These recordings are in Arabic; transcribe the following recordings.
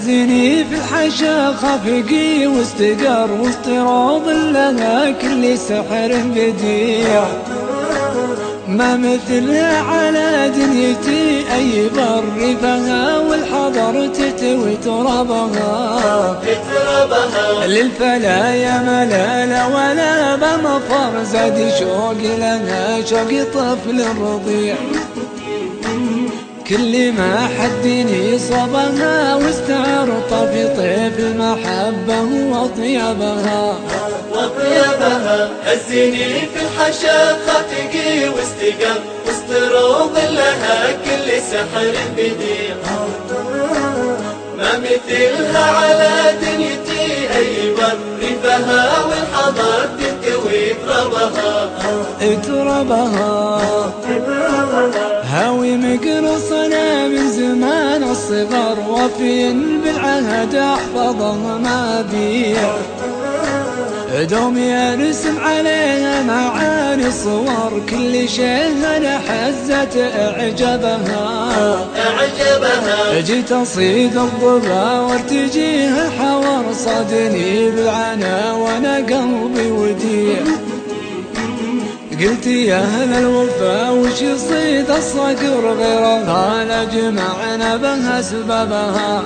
هزني في الحشا خفقي واستقر وسط روض لها كل سحر بديع، ما مثلها على دنيتي أي بر فيها والحضر تتوي ترابها. للفلايا ملالة ولا بمفر زاد شوق لها شوق طفل رضيع، كل ما حدني صبها واستعرط في طيف المحبة وطيبها. هزني في الحشا خاتقي واستقر وسط روض لها كل سحر بديع، ما مثلها على دنيتي أي بر فيها والحضر تنتوي تربها. هاوي مقرصنا من زمان الصغر وفي بالعهد احفظها ما بيع، دوم يرسم عليها معاني صور كل شيء انا حزت اعجبها. جيت اصيد الضبا وارتجيها الحور صادني بالعنا وانا قلبي وديع، قلت يا أهل الوفا وش يصيد الصقر غيرها لجمعنا بها أسبابها.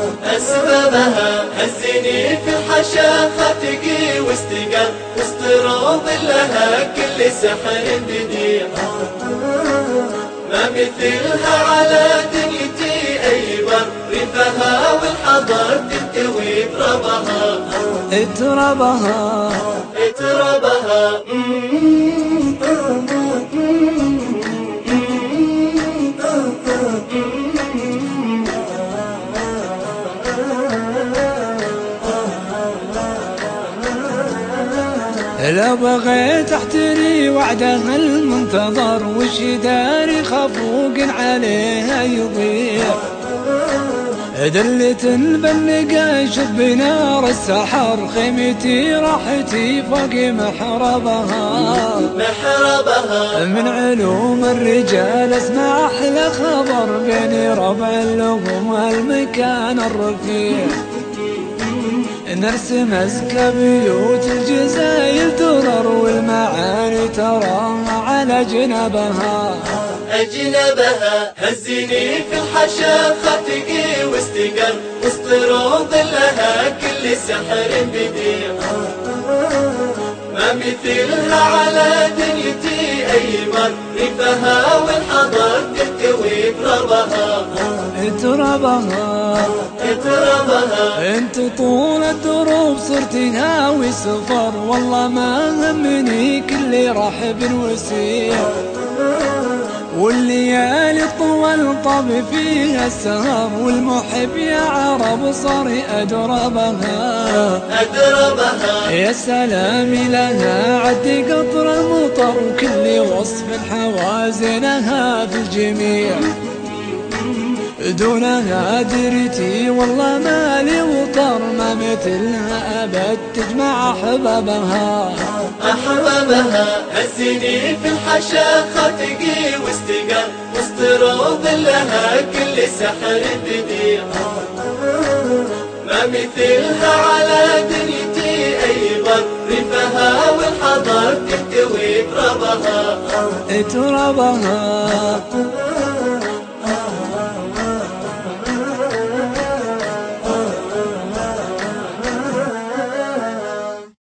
هزني في الحشا خاتقي واستقر وسط روض لها كل سحر بديع، ما مثلها على دنيتي أي بر فيها والحضر تنتوي تربها. لا بغيت احتري وعدها المنتظر وش داري خفوق عليها يضيع، دلت بالنقاش بنار السحر خيمتي راحتي فوق محربها. من علوم الرجال اسمع احلى خبر بين ربع لهم المكان الرفيع، نرسم أزكى بيوت الجزايل ترر والمعاني تراها على جنبها. هزني في الحشا خاتقي واستقر وسط روض لها كل سحر بديع، ما مثلها على دنيتي أي بر فيها والحضر تنتوي تربها. انت طول الدروب صرت هاوي سفر والله ما همني كل رحب وسيع، والليالي طول طب فيها السهر والمحب يا عرب صار أدربها. يا سلام لها عد قطر مطر وكل وصف حوازنها في الجميع، دونها درتي والله مالي وطر ما مثلها أبد تجمع أحبابها. هزني في الحشا خاتقي واستقر وسط روض لها كل سحر بديع، ما مثلها على دنيتي أي بر فيها والحضر تنتوي تربها.